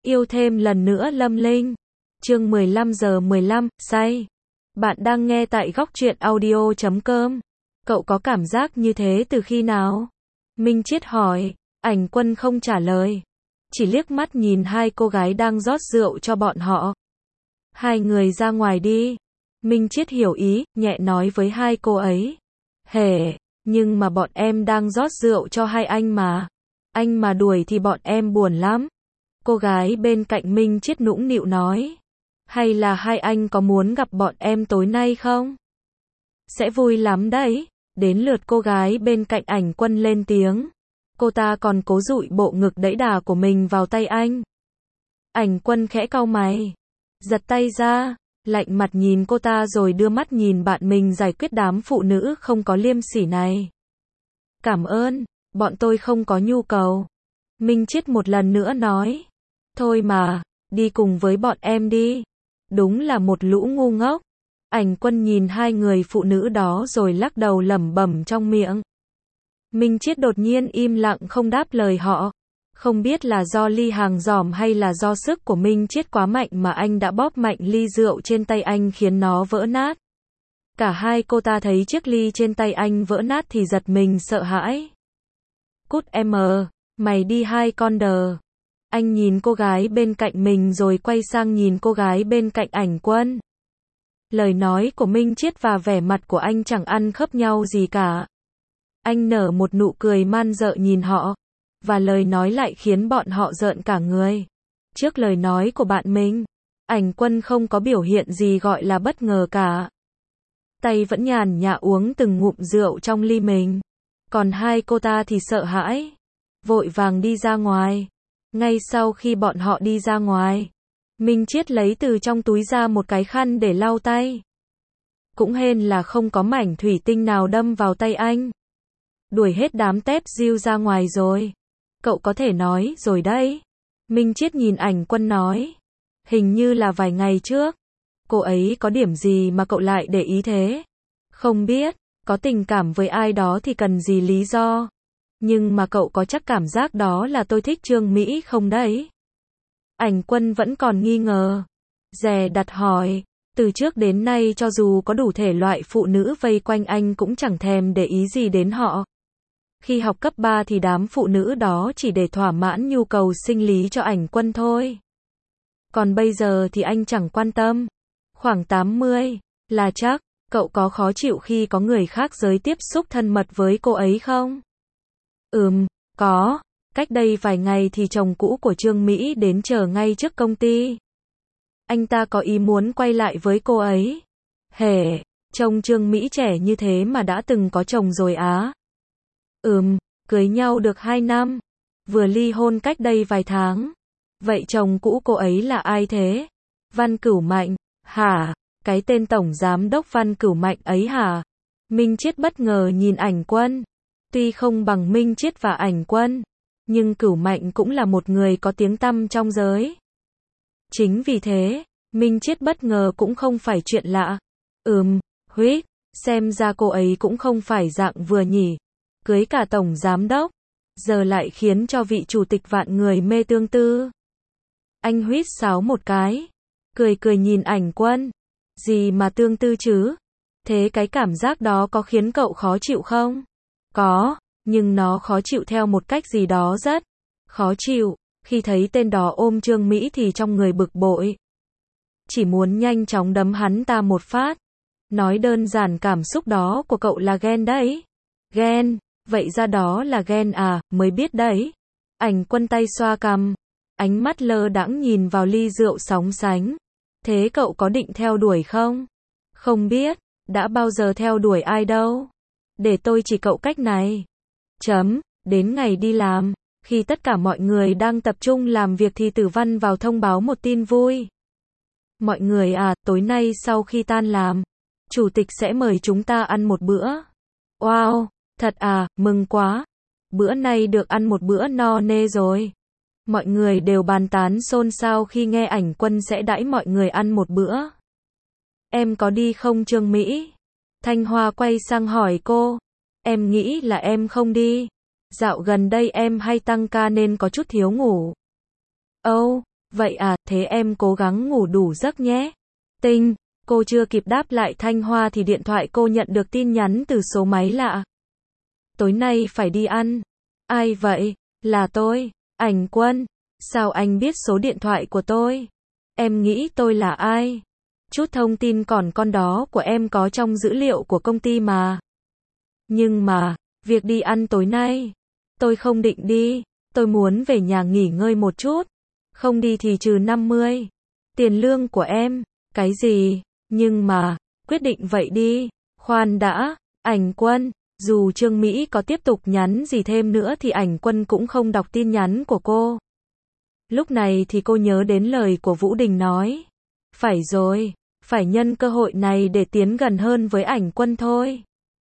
Yêu thêm lần nữa Lâm Linh. Chương 15:15, say. Bạn đang nghe tại Góc Truyện Audio.com. Cậu có cảm giác như thế từ khi nào? Minh Chiết hỏi. Ảnh Quân không trả lời. Chỉ liếc mắt nhìn hai cô gái đang rót rượu cho bọn họ. Hai người ra ngoài đi. Minh Chiết hiểu ý, nhẹ nói với hai cô ấy. Hề, nhưng mà bọn em đang rót rượu cho hai anh mà. Anh mà đuổi thì bọn em buồn lắm. Cô gái bên cạnh Minh Chiết nũng nịu nói. Hay là hai anh có muốn gặp bọn em tối nay không? Sẽ vui lắm đấy. Đến lượt cô gái bên cạnh Ảnh Quân lên tiếng. Cô ta còn cố dụi bộ ngực đẫy đà của mình vào tay anh. Ảnh Quân khẽ cau mày. Giật tay ra, lạnh mặt nhìn cô ta rồi đưa mắt nhìn bạn mình giải quyết đám phụ nữ không có liêm sỉ này. Cảm ơn, bọn tôi không có nhu cầu. Minh Chiết một lần nữa nói. Thôi mà, đi cùng với bọn em đi. Đúng là một lũ ngu ngốc. Ảnh Quân nhìn hai người phụ nữ đó rồi lắc đầu lẩm bẩm trong miệng. Minh Chiết đột nhiên im lặng không đáp lời họ. Không biết là do ly hàng giỏm hay là do sức của Minh Chiết quá mạnh mà anh đã bóp mạnh ly rượu trên tay anh khiến nó vỡ nát. Cả hai cô ta thấy chiếc ly trên tay anh vỡ nát thì giật mình sợ hãi. Cút em, mày đi hai con đờ. Anh nhìn cô gái bên cạnh mình rồi quay sang nhìn cô gái bên cạnh Ảnh Quân. Lời nói của Minh Chiết và vẻ mặt của anh chẳng ăn khớp nhau gì cả. Anh nở một nụ cười man dợ nhìn họ. Và lời nói lại khiến bọn họ rợn cả người. Trước lời nói của bạn mình, Ảnh Quân không có biểu hiện gì gọi là bất ngờ cả. Tay vẫn nhàn nhã uống từng ngụm rượu trong ly mình. Còn hai cô ta thì sợ hãi. Vội vàng đi ra ngoài. Ngay sau khi bọn họ đi ra ngoài, Minh Chiết lấy từ trong túi ra một cái khăn để lau tay. Cũng hên là không có mảnh thủy tinh nào đâm vào tay anh. Đuổi hết đám tép diêu ra ngoài rồi. Cậu có thể nói rồi đấy. Minh Chiết nhìn Ảnh Quân nói. Hình như là vài ngày trước. Cô ấy có điểm gì mà cậu lại để ý thế? Không biết, có tình cảm với ai đó thì cần gì lý do. Nhưng mà cậu có chắc cảm giác đó là tôi thích Trương Mỹ không đấy? Ảnh Quân vẫn còn nghi ngờ. Dè đặt hỏi. Từ trước đến nay cho dù có đủ thể loại phụ nữ vây quanh anh cũng chẳng thèm để ý gì đến họ. Khi học cấp 3 thì đám phụ nữ đó chỉ để thỏa mãn nhu cầu sinh lý cho Ảnh Quân thôi. Còn bây giờ thì anh chẳng quan tâm. Khoảng 80, là chắc. Cậu có khó chịu khi có người khác giới tiếp xúc thân mật với cô ấy không? Có. Cách đây vài ngày thì chồng cũ của Trương Mỹ đến chờ ngay trước công ty. Anh ta có ý muốn quay lại với cô ấy. Hề, chồng Trương Mỹ trẻ như thế mà đã từng có chồng rồi á? Cưới nhau được 2 năm. Vừa ly hôn cách đây vài tháng. Vậy chồng cũ cô ấy là ai thế? Văn Cửu Mạnh, hả? Cái tên tổng giám đốc Văn Cửu Mạnh ấy hả? Minh Chiết bất ngờ nhìn Ảnh Quân. Tuy không bằng Minh Chiết và Ảnh Quân, nhưng Cửu Mạnh cũng là một người có tiếng tăm trong giới. Chính vì thế, Minh Chiết bất ngờ cũng không phải chuyện lạ. Huýt, xem ra cô ấy cũng không phải dạng vừa nhỉ. Cưới cả tổng giám đốc, giờ lại khiến cho vị chủ tịch vạn người mê tương tư. Anh huýt sáo một cái, cười nhìn Ảnh Quân. Gì mà tương tư chứ? Thế cái cảm giác đó có khiến cậu khó chịu không? Có, nhưng nó khó chịu theo một cách gì đó rất khó chịu. Khi thấy tên đó ôm Trương Mỹ thì trong người bực bội. Chỉ muốn nhanh chóng đấm hắn ta một phát. Nói đơn giản cảm xúc đó của cậu là ghen đấy. Ghen, vậy ra đó là ghen à, mới biết đấy. Ảnh Quân tay xoa cằm, ánh mắt lơ đãng nhìn vào ly rượu sóng sánh. Thế cậu có định theo đuổi không? Không biết, đã bao giờ theo đuổi ai đâu. Để tôi chỉ cậu cách này. Đến ngày đi làm, khi tất cả mọi người đang tập trung làm việc thì Tử Văn vào thông báo một tin vui. Mọi người à, tối nay sau khi tan làm, chủ tịch sẽ mời chúng ta ăn một bữa. Wow, thật à, mừng quá. Bữa nay được ăn một bữa no nê rồi. Mọi người đều bàn tán xôn xao khi nghe Ảnh Quân sẽ đãi mọi người ăn một bữa. Em có đi không Trương Mỹ? Thanh Hoa quay sang hỏi cô. Em nghĩ là em không đi. Dạo gần đây em hay tăng ca nên có chút thiếu ngủ. Vậy à, thế em cố gắng ngủ đủ giấc nhé. Tinh, cô chưa kịp đáp lại Thanh Hoa thì điện thoại cô nhận được tin nhắn từ số máy lạ. Tối nay phải đi ăn. Ai vậy? Là tôi, Ảnh Quân. Sao anh biết số điện thoại của tôi? Em nghĩ tôi là ai? Chút thông tin còn con đó của em có trong dữ liệu của công ty mà. Nhưng mà, việc đi ăn tối nay, tôi không định đi, tôi muốn về nhà nghỉ ngơi một chút. Không đi thì trừ 50. Tiền lương của em, cái gì? Nhưng mà, quyết định vậy đi. Khoan đã, Ảnh Quân. Dù Trương Mỹ có tiếp tục nhắn gì thêm nữa thì Ảnh Quân cũng không đọc tin nhắn của cô. Lúc này thì cô nhớ đến lời của Vũ Đình nói. Phải rồi, phải nhân cơ hội này để tiến gần hơn với Ảnh Quân thôi.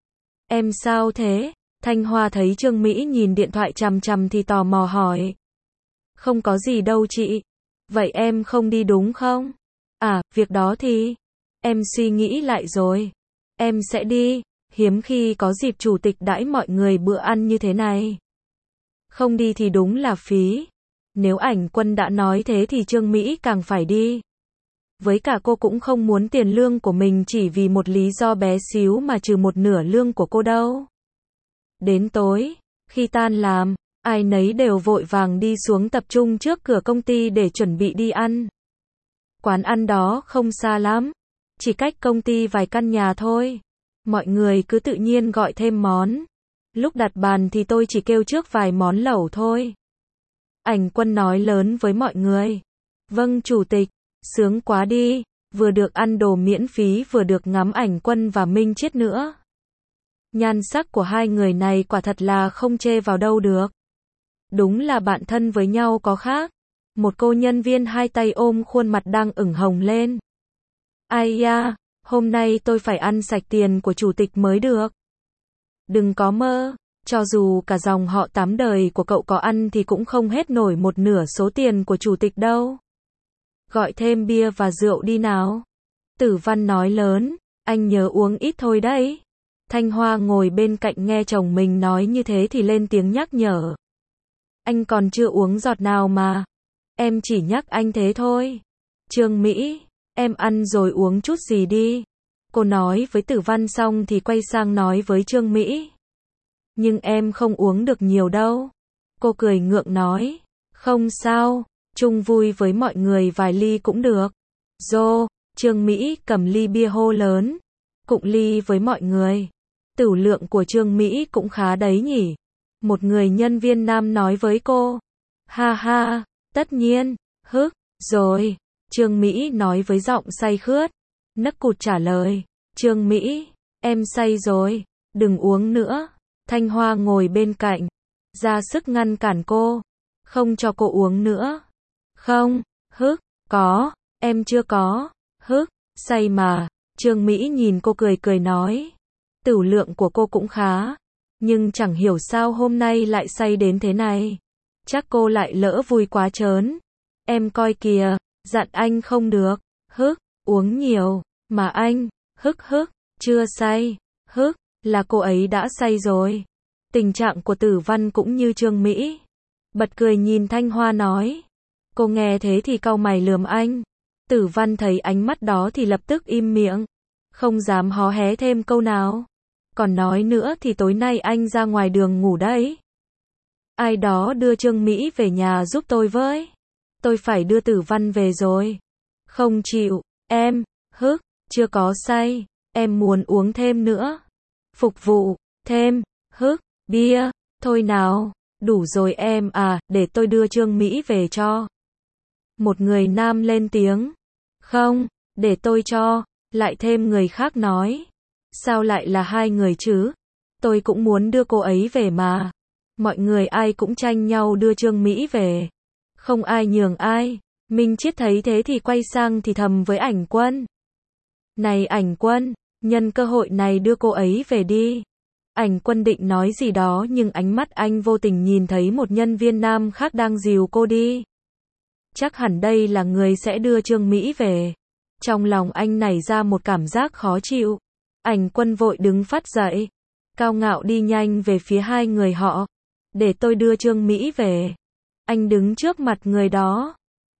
Em sao thế? Thanh Hoa thấy Trương Mỹ nhìn điện thoại chằm chằm thì tò mò hỏi. Không có gì đâu chị. Vậy em không đi đúng không? À, việc đó thì em suy nghĩ lại rồi. Em sẽ đi, hiếm khi có dịp chủ tịch đãi mọi người bữa ăn như thế này. Không đi thì đúng là phí. Nếu Ảnh Quân đã nói thế thì Trương Mỹ càng phải đi. Với cả cô cũng không muốn tiền lương của mình chỉ vì một lý do bé xíu mà trừ một nửa lương của cô đâu. Đến tối, khi tan làm, ai nấy đều vội vàng đi xuống tập trung trước cửa công ty để chuẩn bị đi ăn. Quán ăn đó không xa lắm, chỉ cách công ty vài căn nhà thôi. Mọi người cứ tự nhiên gọi thêm món. Lúc đặt bàn thì tôi chỉ kêu trước vài món lẩu thôi. Ảnh Quân nói lớn với mọi người. Vâng chủ tịch, sướng quá đi, vừa được ăn đồ miễn phí vừa được ngắm Ảnh Quân và Minh Chiết nữa. Nhan sắc của hai người này quả thật là không chê vào đâu được. Đúng là bạn thân với nhau có khác. Một cô nhân viên hai tay ôm khuôn mặt đang ửng hồng lên. Ai da, hôm nay tôi phải ăn sạch tiền của chủ tịch mới được. Đừng có mơ, cho dù cả dòng họ 8 đời của cậu có ăn thì cũng không hết nổi một nửa số tiền của chủ tịch đâu. Gọi thêm bia và rượu đi nào. Tử Văn nói lớn, anh nhớ uống ít thôi đấy. Thanh Hoa ngồi bên cạnh nghe chồng mình nói như thế thì lên tiếng nhắc nhở. Anh còn chưa uống giọt nào mà. Em chỉ nhắc anh thế thôi. Trương Mỹ, em ăn rồi uống chút gì đi. Cô nói với Tử Văn xong thì quay sang nói với Trương Mỹ. Nhưng em không uống được nhiều đâu. Cô cười ngượng nói. Không sao, chung vui với mọi người vài ly cũng được. Dô, Trương Mỹ cầm ly bia hô lớn. Cụng ly với mọi người. Tửu lượng của Trương Mỹ cũng khá đấy nhỉ. Một người nhân viên nam nói với cô. Ha ha, tất nhiên, hức, rồi. Trương Mỹ nói với giọng say khướt. Nấc cụt trả lời. Trương Mỹ, em say rồi, đừng uống nữa. Thanh Hoa ngồi bên cạnh, ra sức ngăn cản cô. Không cho cô uống nữa. Không, hức, có, em chưa có, hức, say mà. Trương Mỹ nhìn cô cười cười nói. Tửu lượng của cô cũng khá, nhưng chẳng hiểu sao hôm nay lại say đến thế này. Chắc cô lại lỡ vui quá trớn. Em coi kìa, dặn anh không được, hức, uống nhiều, mà anh, hức, chưa say, hức, là cô ấy đã say rồi. Tình trạng của Tử Văn cũng như Trương Mỹ. Bật cười nhìn Thanh Hoa nói. Cô nghe thế thì cau mày lườm anh. Tử Văn thấy ánh mắt đó thì lập tức im miệng. Không dám hó hé thêm câu nào. Còn nói nữa thì tối nay anh ra ngoài đường ngủ đấy. Ai đó đưa Trương Mỹ về nhà giúp tôi với. Tôi phải đưa Tử Văn về rồi. Không chịu, em, hức, chưa có say, em muốn uống thêm nữa. Phục vụ, thêm, hức, bia, thôi nào, đủ rồi em à, để tôi đưa Trương Mỹ về cho. Một người nam lên tiếng. Không, để tôi cho, lại thêm người khác nói. Sao lại là hai người chứ? Tôi cũng muốn đưa cô ấy về mà. Mọi người ai cũng tranh nhau đưa Trương Mỹ về. Không ai nhường ai. Minh Chiết thấy thế thì quay sang thì thầm với Ảnh Quân. Này Ảnh Quân, nhân cơ hội này đưa cô ấy về đi. Ảnh Quân định nói gì đó nhưng ánh mắt anh vô tình nhìn thấy một nhân viên nam khác đang dìu cô đi. Chắc hẳn đây là người sẽ đưa Trương Mỹ về. Trong lòng anh nảy ra một cảm giác khó chịu. Ảnh Quân vội đứng phát dậy. Cao ngạo đi nhanh về phía hai người họ. Để tôi đưa Trương Mỹ về. Anh đứng trước mặt người đó.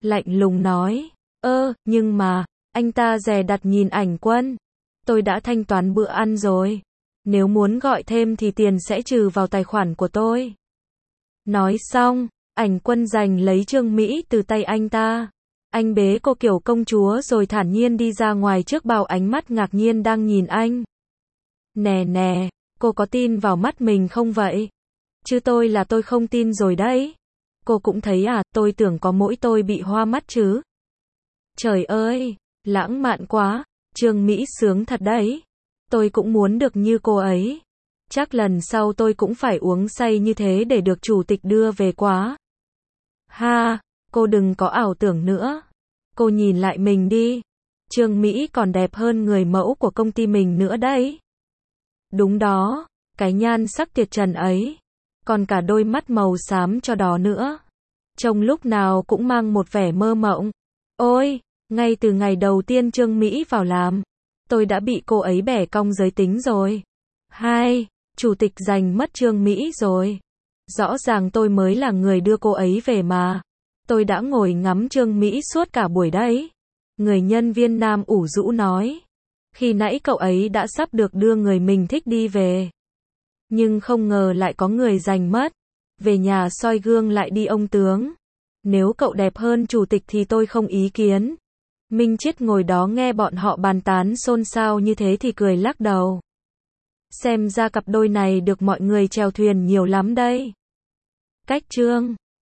lạnh lùng nói. Nhưng mà, anh ta dè đặt nhìn Ảnh Quân. Tôi đã thanh toán bữa ăn rồi. Nếu muốn gọi thêm thì tiền sẽ trừ vào tài khoản của tôi. Nói xong, Ảnh Quân giành lấy Trương Mỹ từ tay anh ta. Anh bế cô kiểu công chúa rồi thản nhiên đi ra ngoài trước bao ánh mắt ngạc nhiên đang nhìn anh. Nè, cô có tin vào mắt mình không vậy? Chứ tôi là tôi không tin rồi đấy. Cô cũng thấy à, tôi tưởng có mỗi tôi bị hoa mắt chứ. Trời ơi, lãng mạn quá, Trương Mỹ sướng thật đấy. Tôi cũng muốn được như cô ấy. Chắc lần sau tôi cũng phải uống say như thế để được chủ tịch đưa về quá. Ha, cô đừng có ảo tưởng nữa. Cô nhìn lại mình đi. Trương Mỹ còn đẹp hơn người mẫu của công ty mình nữa đấy. Đúng đó, cái nhan sắc tuyệt trần ấy. Còn cả đôi mắt màu xám cho đó nữa. Trông lúc nào cũng mang một vẻ mơ mộng. Ôi, ngay từ ngày đầu tiên Trương Mỹ vào làm, tôi đã bị cô ấy bẻ cong giới tính rồi. Hai, chủ tịch giành mất Trương Mỹ rồi. Rõ ràng tôi mới là người đưa cô ấy về mà. Tôi đã ngồi ngắm Trương Mỹ suốt cả buổi đấy. Người nhân viên nam ủ rũ nói. Khi nãy cậu ấy đã sắp được đưa người mình thích đi về. Nhưng không ngờ lại có người giành mất. Về nhà soi gương lại đi ông tướng. Nếu cậu đẹp hơn chủ tịch thì tôi không ý kiến. Minh Chiết ngồi đó nghe bọn họ bàn tán xôn xao như thế thì cười lắc đầu. Xem ra cặp đôi này được mọi người chèo thuyền nhiều lắm đây. Cách chương